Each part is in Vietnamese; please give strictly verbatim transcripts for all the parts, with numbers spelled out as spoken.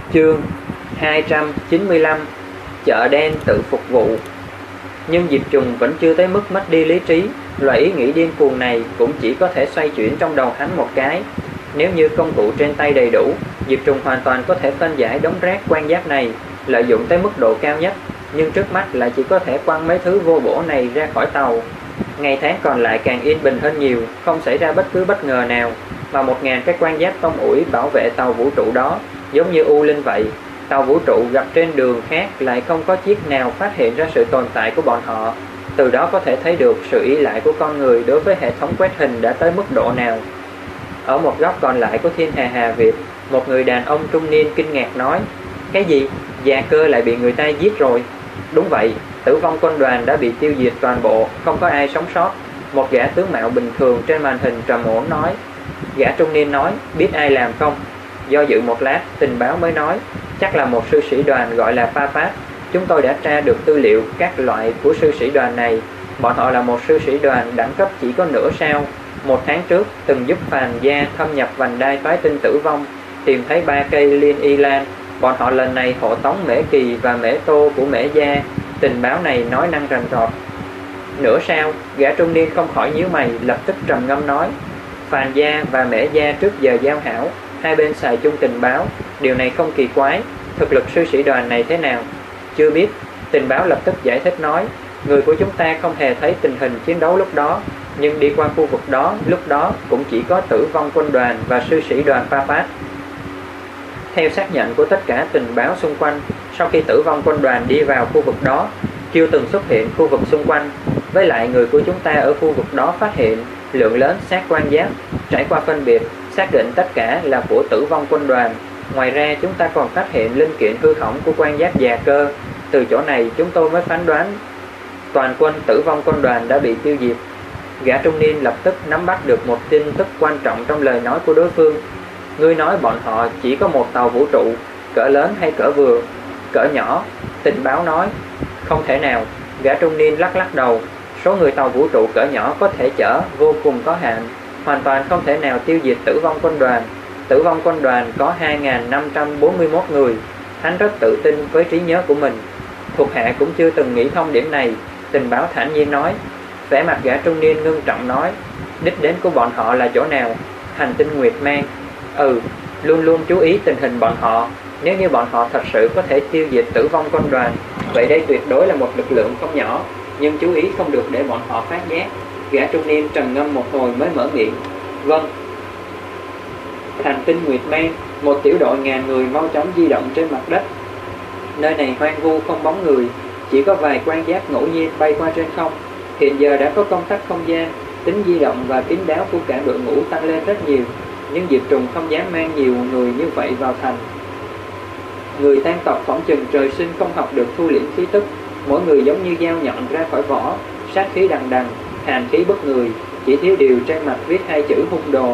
Chương hai trăm chín mươi lăm. Chợ đen tự phục vụ. Nhưng Diệp Trùng vẫn chưa tới mức mất đi lý trí. Loại ý nghĩ điên cuồng này cũng chỉ có thể xoay chuyển trong đầu hắn một cái. Nếu như công cụ trên tay đầy đủ, Diệp Trùng hoàn toàn có thể phân giải đống rác quan giác này, lợi dụng tới mức độ cao nhất. Nhưng trước mắt lại chỉ có thể quăng mấy thứ vô bổ này ra khỏi tàu. Ngày tháng còn lại càng yên bình hơn nhiều, không xảy ra bất cứ bất ngờ nào. Và một ngàn cái quan giác tông ủi bảo vệ tàu vũ trụ đó, giống như U Linh vậy. Tàu vũ trụ gặp trên đường khác lại không có chiếc nào phát hiện ra sự tồn tại của bọn họ. Từ đó có thể thấy được sự ỷ lại của con người đối với hệ thống quét hình đã tới mức độ nào. Ở một góc còn lại của thiên hà Hà Việt, một người đàn ông trung niên kinh ngạc nói: "Cái gì? Già Cơ lại bị người ta giết rồi?" "Đúng vậy, Tử Vong Quân đoàn đã bị tiêu diệt toàn bộ, không có ai sống sót." Một gã tướng mạo bình thường trên màn hình trầm ổn nói. Gã trung niên nói: "Biết ai làm không?" Do dự một lát, tình báo mới nói: "Chắc là một sư sĩ đoàn gọi là Pha Phát. Chúng tôi đã tra được tư liệu các loại của sư sĩ đoàn này. Bọn họ là một sư sĩ đoàn đẳng cấp chỉ có nửa sao. Một tháng trước từng giúp Phàn Gia thâm nhập vành đai phái tinh Tử Vong, tìm thấy ba cây liên y lan. Bọn họ lần này hộ tống Mễ Kỳ và Mễ Tô của Mễ Gia." Tình báo này nói năng rành rọt. Nửa sao? Gã trung niên không khỏi nhíu mày, lập tức trầm ngâm nói: "Phàn Gia và Mễ Gia trước giờ giao hảo, hai bên xài chung tình báo. Điều này không kỳ quái. Thực lực sư sĩ đoàn này thế nào?" "Chưa biết." Tình báo lập tức giải thích nói: "Người của chúng ta không hề thấy tình hình chiến đấu lúc đó, nhưng đi qua khu vực đó, lúc đó cũng chỉ có Tử Vong Quân đoàn và sư sĩ đoàn Pha Phát." Theo xác nhận của tất cả tình báo xung quanh, sau khi Tử Vong Quân đoàn đi vào khu vực đó, chưa từng xuất hiện khu vực xung quanh. Với lại người của chúng ta ở khu vực đó phát hiện lượng lớn xác quan giác, trải qua phân biệt, xác định tất cả là của Tử Vong Quân đoàn. Ngoài ra chúng ta còn phát hiện linh kiện hư hỏng của quan giác Già Cơ. Từ chỗ này chúng tôi mới phán đoán toàn quân Tử Vong Quân đoàn đã bị tiêu diệt. Gã trung niên lập tức nắm bắt được một tin tức quan trọng trong lời nói của đối phương. "Ngươi nói bọn họ chỉ có một tàu vũ trụ, cỡ lớn hay cỡ vừa?" "Cỡ nhỏ." Tình báo nói. "Không thể nào." Gã trung niên lắc lắc đầu. "Số người tàu vũ trụ cỡ nhỏ có thể chở vô cùng có hạn, hoàn toàn không thể nào tiêu diệt Tử Vong Quân đoàn. Tử Vong Quân đoàn có hai nghìn năm trăm bốn mươi mốt người." Hắn rất tự tin với trí nhớ của mình. "Thuộc hạ cũng chưa từng nghĩ thông điểm này." Tình báo thản nhiên nói. Vẻ mặt gã trung niên ngưng trọng nói: "Đích đến của bọn họ là chỗ nào?" "Hành tinh Nguyệt Mang." "Ừ, luôn luôn chú ý tình hình bọn họ. Nếu như bọn họ thật sự có thể tiêu diệt Tử Vong Quân đoàn, vậy đây tuyệt đối là một lực lượng không nhỏ. Nhưng chú ý không được để bọn họ phát giác." Gã trung niên trầm ngâm một hồi mới mở miệng: "Vâng." Hành tinh Nguyệt Mang, một tiểu đội ngàn người mau chóng di động trên mặt đất. Nơi này hoang vu không bóng người, chỉ có vài quan giác ngẫu nhiên bay qua trên không. Hiện giờ đã có công tắc không gian, tính di động và kín đáo của cả đội ngũ tăng lên rất nhiều. Nhưng Diệp Trùng không dám mang nhiều người như vậy vào thành. Người tan tộc phỏng chừng trời sinh không học được thu liễm khí tức, mỗi người giống như dao nhọn ra khỏi vỏ, sát khí đằng đằng, hàn khí bức người, chỉ thiếu điều trên mặt viết hai chữ hung đồ.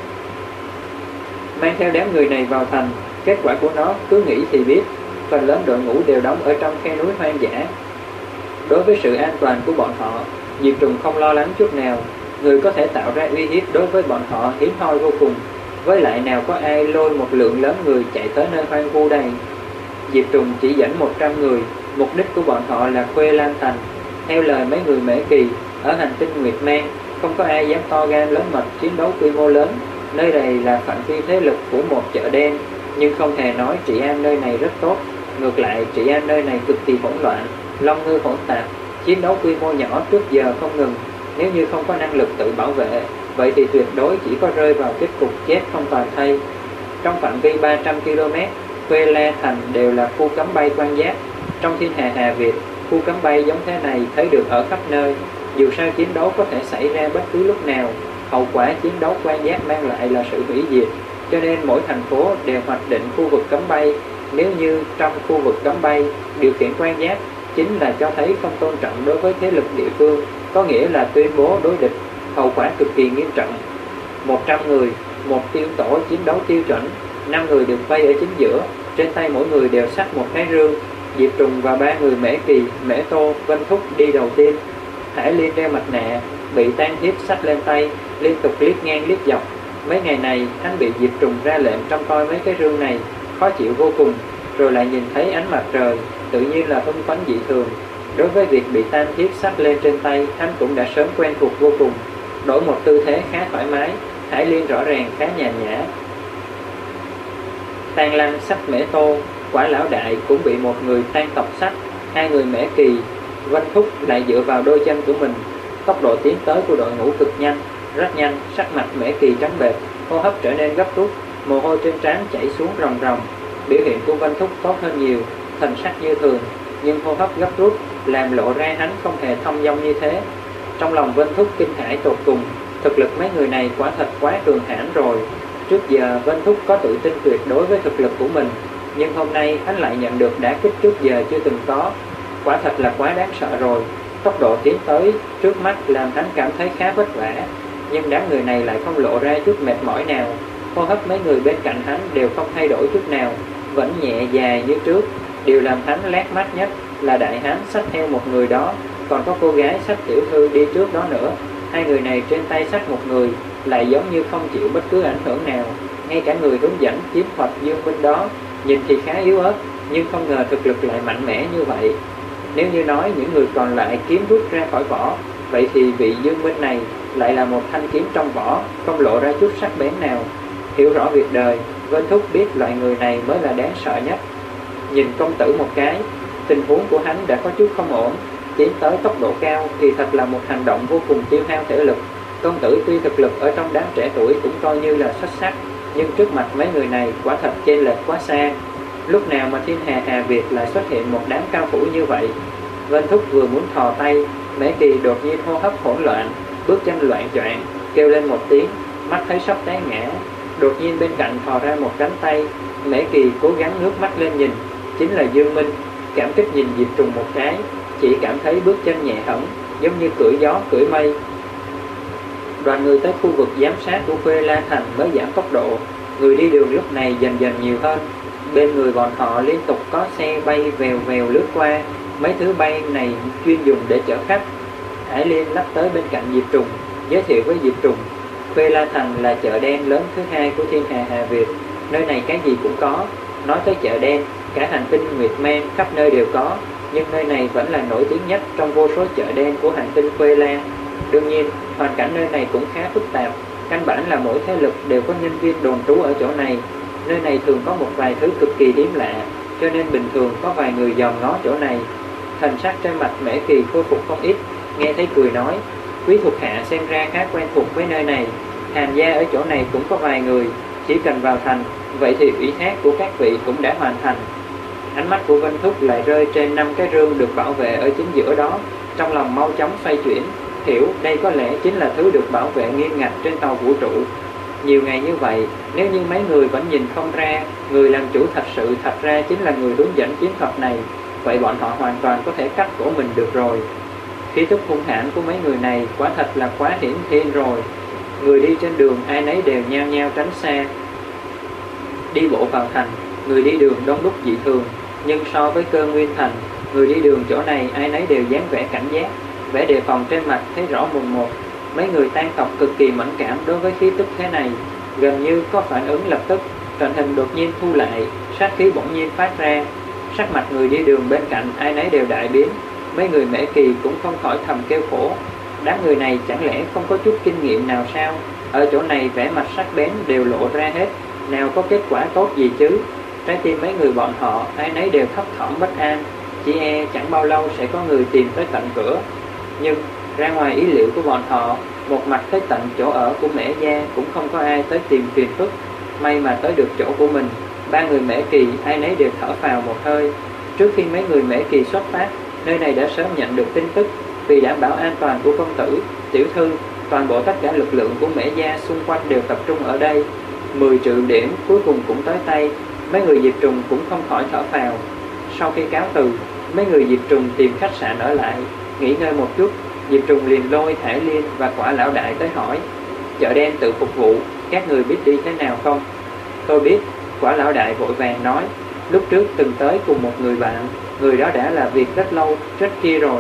Mang theo đám người này vào thành, kết quả của nó cứ nghĩ thì biết. Phần lớn đội ngũ đều đóng ở trong khe núi hoang dã. Đối với sự an toàn của bọn họ, Diệp Trùng không lo lắng chút nào. Người có thể tạo ra uy hiếp đối với bọn họ hiếm hoi vô cùng. Với lại nào có ai lôi một lượng lớn người chạy tới nơi hoang vu đây. Diệp Trùng chỉ dẫn một trăm người, mục đích của bọn họ là Khuê Lan Thành. Theo lời mấy người Mễ Kỳ, ở hành tinh Nguyệt Mang, không có ai dám to gan lớn mật chiến đấu quy mô lớn. Nơi này là phạm vi thế lực của một chợ đen, nhưng không hề nói trị an nơi này rất tốt. Ngược lại, trị an nơi này cực kỳ hỗn loạn, long ngư hỗn tạp, chiến đấu quy mô nhỏ trước giờ không ngừng. Nếu như không có năng lực tự bảo vệ, vậy thì tuyệt đối chỉ có rơi vào kết cục chết không toàn thây. Trong phạm vi ba trăm ki lô mét, Khuê La Thành đều là khu cấm bay quan giác. Trong thiên hà Hà Việt, khu cấm bay giống thế này thấy được ở khắp nơi. Dù sao chiến đấu có thể xảy ra bất cứ lúc nào, hậu quả chiến đấu quan giác mang lại là sự hủy diệt. Cho nên mỗi thành phố đều hoạch định khu vực cấm bay. Nếu như trong khu vực cấm bay, điều khiển quan giác chính là cho thấy không tôn trọng đối với thế lực địa phương, có nghĩa là tuyên bố đối địch, hậu quả cực kỳ nghiêm trọng. Một trăm người, một tiêu tổ chiến đấu tiêu chuẩn, năm người được vây ở chính giữa, trên tay mỗi người đều xách một cái rương. Diệp Trùng và ba người Mễ Kỳ, Mễ Tô, Vân Thúc đi đầu tiên. Hải Liên đeo mặt nạ, bị Tan Thiếp xách lên tay, liên tục liếc ngang liếc dọc. Mấy ngày này hắn bị Diệp Trùng ra lệnh trông coi mấy cái rương này. khó chịu vô cùng, rồi lại nhìn thấy ánh mặt trời, tự nhiên là hưng phấn dị thường. Đối với việc bị tam thiết xách lên trên tay, hắn cũng đã sớm quen thuộc vô cùng. Đổi một tư thế khá thoải mái, Hải Liên rõ ràng khá nhàn nhã. Tang Lăng xách mễ tô, Quả Lão Đại cũng bị một người tan tộc xách. Hai người Mễ Kỳ, Vân Thúc lại dựa vào đôi chân của mình. Tốc độ tiến tới của đội ngũ cực nhanh, rất nhanh. Sắc mặt Mễ Kỳ trắng bệch, hô hấp trở nên gấp rút, mồ hôi trên trán chảy xuống ròng ròng. Biểu hiện của Vân Thúc tốt hơn nhiều, thần sắc như thường, nhưng hô hấp gấp rút làm lộ ra hắn không hề thông dong như thế. Trong lòng Vân Thúc kinh hãi tột cùng, thực lực mấy người này quả thật quá cường hãn rồi. Trước giờ Vân Thúc có tự tin tuyệt đối với thực lực của mình, nhưng hôm nay hắn lại nhận được đả kích trước giờ chưa từng có. Quả thật là quá đáng sợ rồi. Tốc độ tiến tới trước mắt làm hắn cảm thấy khá vất vả, nhưng đám người này lại không lộ ra chút mệt mỏi nào. Hô hấp mấy người bên cạnh hắn đều không thay đổi chút nào, vẫn nhẹ dài như trước. Điều làm hắn lác mắt nhất là đại hán xách theo một người đó, còn có cô gái xách tiểu thư đi trước đó nữa. Hai người này trên tay xách một người, lại giống như không chịu bất cứ ảnh hưởng nào. Ngay cả người hướng dẫn kiếm thuật Dương Minh đó nhìn thì khá yếu ớt, nhưng không ngờ thực lực lại mạnh mẽ như vậy. Nếu như nói những người còn lại kiếm rút ra khỏi vỏ, vậy thì vị Dương Minh này lại là một thanh kiếm trong vỏ, không lộ ra chút sắc bén nào. Hiểu rõ việc đời, Vân Thúc biết loại người này mới là đáng sợ nhất. Nhìn công tử một cái, tình huống của hắn đã có chút không ổn. Tiến tới tốc độ cao thì thật là một hành động vô cùng tiêu hao thể lực. Công tử tuy thực lực ở trong đám trẻ tuổi cũng coi như là xuất sắc, nhưng trước mặt mấy người này quả thật chênh lệch quá xa. Lúc nào mà thiên hà Hà Việt lại xuất hiện một đám cao thủ như vậy? Vân Thúc vừa muốn thò tay, Mễ Kỳ đột nhiên hô hấp hỗn loạn, bước chân loạn choạng, kêu lên một tiếng, mắt thấy sắp té ngã. Đột nhiên bên cạnh thò ra một cánh tay, Mễ Kỳ cố gắng ngước mắt lên nhìn, chính là Dương Minh. Cảm kích nhìn Diệp Trùng một cái, chỉ cảm thấy bước chân nhẹ hẳn, giống như cưỡi gió cưỡi mây. Đoàn người tới khu vực giám sát của Khuê La Thành mới giảm tốc độ. Người đi đường lúc này dần dần nhiều hơn. Bên người bọn họ liên tục có xe bay vèo vèo lướt qua. Mấy thứ bay này chuyên dùng để chở khách. Hải Liên lắp tới bên cạnh Diệp Trùng, giới thiệu với Diệp Trùng, Khuê La Thành là chợ đen lớn thứ hai của thiên hà Hà Việt. Nơi này cái gì cũng có. Nói tới chợ đen, cả hành tinh Nguyệt Man khắp nơi đều có, nhưng nơi này vẫn là nổi tiếng nhất trong vô số chợ đen của hành tinh Khuê La. Đương nhiên, hoàn cảnh nơi này cũng khá phức tạp. Căn bản là mỗi thế lực đều có nhân viên đồn trú ở chỗ này. Nơi này thường có một vài thứ cực kỳ hiếm lạ, cho nên bình thường có vài người dòm ngó chỗ này. Thần sắc trên mặt Mễ Kỳ khôi phục không ít, nghe thấy cười nói, quý thuộc hạ xem ra khá quen thuộc với nơi này. Hàn gia ở chỗ này cũng có vài người, chỉ cần vào thành, vậy thì ủy thác của các vị cũng đã hoàn thành. Ánh mắt của Vân Thúc lại rơi trên năm cái rương được bảo vệ ở chính giữa đó, trong lòng mau chóng xoay chuyển, hiểu đây có lẽ chính là thứ được bảo vệ nghiêm ngặt trên tàu vũ trụ. Nhiều ngày như vậy, nếu như mấy người vẫn nhìn không ra, người làm chủ thật sự thật ra chính là người hướng dẫn chiến thuật này, vậy bọn họ hoàn toàn có thể cắt cổ mình được rồi. Khí tức hung hãn của mấy người này quả thật là quá hiển thiên rồi. Người đi trên đường ai nấy đều nhao nhao tránh xa. Đi bộ vào thành, người đi đường đông đúc dị thường, nhưng so với Cơ Nguyên Thành, người đi đường chỗ này ai nấy đều dáng vẻ cảnh giác, vẻ đề phòng trên mặt thấy rõ mồn một. Mấy người tan tộc cực kỳ mẫn cảm đối với khí tức thế này, gần như có phản ứng lập tức. Trận hình đột nhiên thu lại, sát khí bỗng nhiên phát ra. Sắc mặt người đi đường bên cạnh ai nấy đều đại biến. Mấy người Mễ Kỳ cũng không khỏi thầm kêu khổ. Đám người này chẳng lẽ không có chút kinh nghiệm nào sao? Ở chỗ này vẻ mặt sắc bén đều lộ ra hết, nào có kết quả tốt gì chứ? Trái tim mấy người bọn họ ai nấy đều thấp thỏm bất an, chỉ e chẳng bao lâu sẽ có người tìm tới tận cửa. Nhưng ra ngoài ý liệu của bọn họ, một mặt tới tận chỗ ở của Mễ gia cũng không có ai tới tìm phiền phức. May mà tới được chỗ của mình, ba người Mễ Kỳ ai nấy đều thở phào một hơi. Trước khi mấy người Mễ Kỳ xuất phát, nơi này đã sớm nhận được tin tức. Vì đảm bảo an toàn của công tử, tiểu thư, toàn bộ tất cả lực lượng của Mễ gia xung quanh đều tập trung ở đây. Mười triệu điểm cuối cùng cũng tới tay, mấy người Diệp Trùng cũng không khỏi thở phào. Sau khi cáo từ, mấy người Diệp Trùng tìm khách sạn ở lại, nghỉ ngơi một chút. Diệp Trùng liền lôi Hải Liên và Quả Lão Đại tới hỏi, chợ đen tự phục vụ, các người biết đi thế nào không? Tôi biết, Quả Lão Đại vội vàng nói, lúc trước từng tới cùng một người bạn, người đó đã là việc rất lâu, rất kia rồi.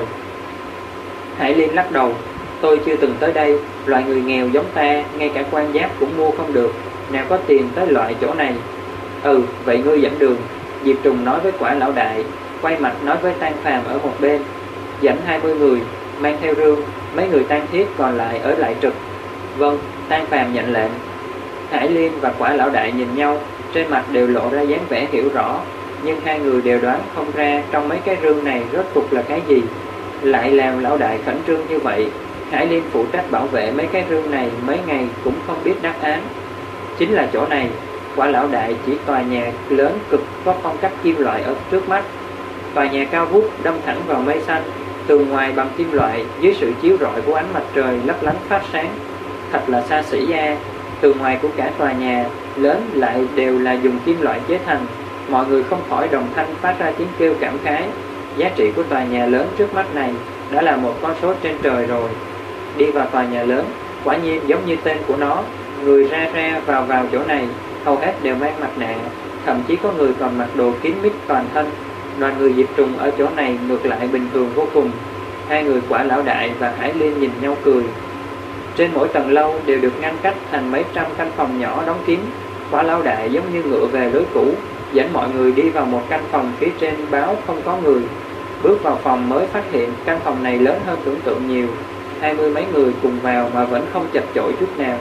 Hải Liên lắc đầu, tôi chưa từng tới đây, loại người nghèo giống ta, ngay cả quan giáp cũng mua không được, nào có tiền tới loại chỗ này. Ừ, vậy ngươi dẫn đường. Diệp Trùng nói với Quả lão đại, quay mặt nói với Tang Phàm ở một bên, dẫn hai mươi người, mang theo rương, mấy người tang thiết còn lại ở lại trực. Vâng, Tang Phàm nhận lệnh. Hải Liên và Quả lão đại nhìn nhau, trên mặt đều lộ ra dáng vẻ hiểu rõ, nhưng hai người đều đoán không ra trong mấy cái rương này rốt cuộc là cái gì. Lại làm lão đại khẩn trương như vậy, Hải Liên phụ trách bảo vệ mấy cái rương này mấy ngày cũng không biết đáp án. Chính là chỗ này. Quả lão đại chỉ tòa nhà lớn cực có phong cách kim loại ở trước mắt. Tòa nhà cao vút đâm thẳng vào mây xanh, tường ngoài bằng kim loại, dưới sự chiếu rọi của ánh mặt trời lấp lánh phát sáng. Thật là xa xỉ a. Tường ngoài của cả tòa nhà lớn lại đều là dùng kim loại chế thành. Mọi người không khỏi đồng thanh phát ra tiếng kêu cảm khái. Giá trị của tòa nhà lớn trước mắt này đã là một con số trên trời rồi. Đi vào tòa nhà lớn, quả nhiên giống như tên của nó, người ra ra vào vào chỗ này hầu hết đều mang mặt nạ, thậm chí có người còn mặc đồ kín mít toàn thân. Đoàn người Diệp Trùng ở chỗ này ngược lại bình thường vô cùng. Hai người Quả lão đại và Hải Liên nhìn nhau cười. Trên mỗi tầng lâu đều được ngăn cách thành mấy trăm căn phòng nhỏ đóng kín. Quả lão đại giống như ngựa về lối cũ, dẫn mọi người đi vào một căn phòng phía trên báo không có người. Bước vào phòng mới phát hiện căn phòng này lớn hơn tưởng tượng nhiều. Hai mươi mấy người cùng vào mà vẫn không chật chội chút nào.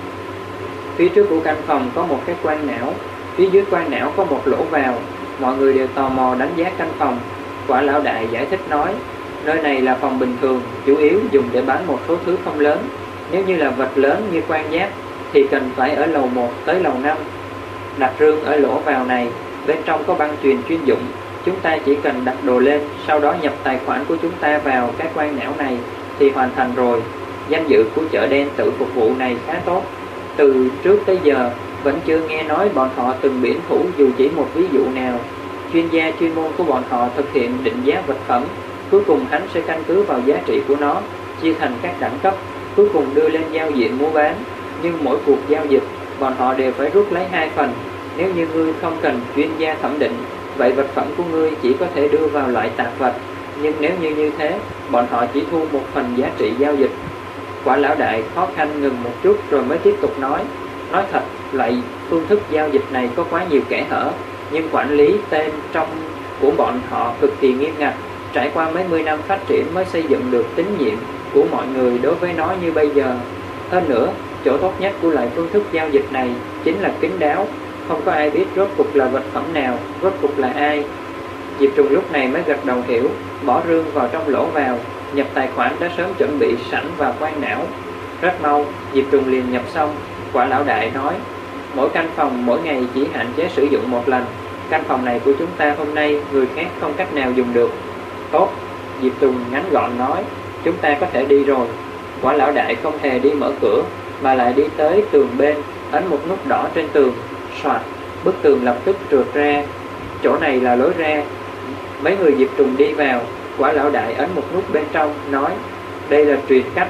Phía trước của căn phòng có một cái quan não, phía dưới quan não có một lỗ vào. Mọi người đều tò mò đánh giá căn phòng. Quả lão đại giải thích nói, nơi này là phòng bình thường, chủ yếu dùng để bán một số thứ không lớn. Nếu như là vật lớn như quan giáp thì cần phải ở lầu một tới lầu năm. Đặt rương ở lỗ vào này, bên trong có băng chuyền chuyên dụng. Chúng ta chỉ cần đặt đồ lên, sau đó nhập tài khoản của chúng ta vào cái quan não này thì hoàn thành rồi. Danh dự của chợ đen tự phục vụ này khá tốt. Từ trước tới giờ vẫn chưa nghe nói bọn họ từng biển thủ dù chỉ một ví dụ nào. Chuyên gia chuyên môn của bọn họ thực hiện định giá vật phẩm, cuối cùng hắn sẽ căn cứ vào giá trị của nó, chia thành các đẳng cấp, cuối cùng đưa lên giao diện mua bán. Nhưng mỗi cuộc giao dịch, bọn họ đều phải rút lấy hai phần. Nếu như ngươi không cần chuyên gia thẩm định, vậy vật phẩm của ngươi chỉ có thể đưa vào loại tạp vật. Nhưng nếu như như thế, bọn họ chỉ thu một phần giá trị giao dịch. Quả lão đại khó khăn ngừng một chút rồi mới tiếp tục nói. Nói thật, loại phương thức giao dịch này có quá nhiều kẽ hở, nhưng quản lý tên trong của bọn họ cực kỳ nghiêm ngặt. Trải qua mấy mươi năm phát triển mới xây dựng được tín nhiệm của mọi người đối với nó như bây giờ. Hơn nữa, chỗ tốt nhất của loại phương thức giao dịch này chính là kín đáo. Không có ai biết rốt cuộc là vật phẩm nào, rốt cuộc là ai. Diệp Trùng lúc này mới gật đầu hiểu, bỏ rương vào trong lỗ vào, nhập tài khoản đã sớm chuẩn bị sẵn vào quan não. Rất mau, Diệp Trùng liền nhập xong. Quả lão đại nói, mỗi căn phòng mỗi ngày chỉ hạn chế sử dụng một lần. Căn phòng này của chúng ta hôm nay người khác không cách nào dùng được. Tốt, Diệp Trùng ngắn gọn nói, chúng ta có thể đi rồi. Quả lão đại không hề đi mở cửa, mà lại đi tới tường bên, ấn một nút đỏ trên tường. Soạt, bức tường lập tức trượt ra. Chỗ này là lối ra. Mấy người Diệp Trùng đi vào. Quả lão đại ấn một nút bên trong, nói, đây là truyền cách.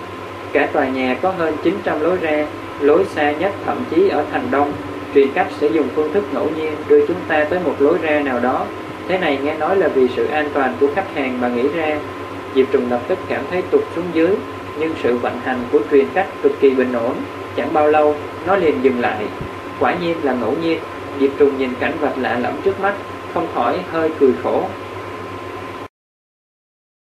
Cả tòa nhà có hơn chín trăm lối ra, lối xa nhất thậm chí ở thành đông. Truyền cách sẽ dùng phương thức ngẫu nhiên đưa chúng ta tới một lối ra nào đó. Thế này nghe nói là vì sự an toàn của khách hàng mà nghĩ ra. Diệp Trùng lập tức cảm thấy tụt xuống dưới, nhưng sự vận hành của truyền cách cực kỳ bình ổn. Chẳng bao lâu, nó liền dừng lại. Quả nhiên là ngẫu nhiên. Diệp Trùng nhìn cảnh vật lạ lẫm trước mắt, không khỏi hơi cười khổ.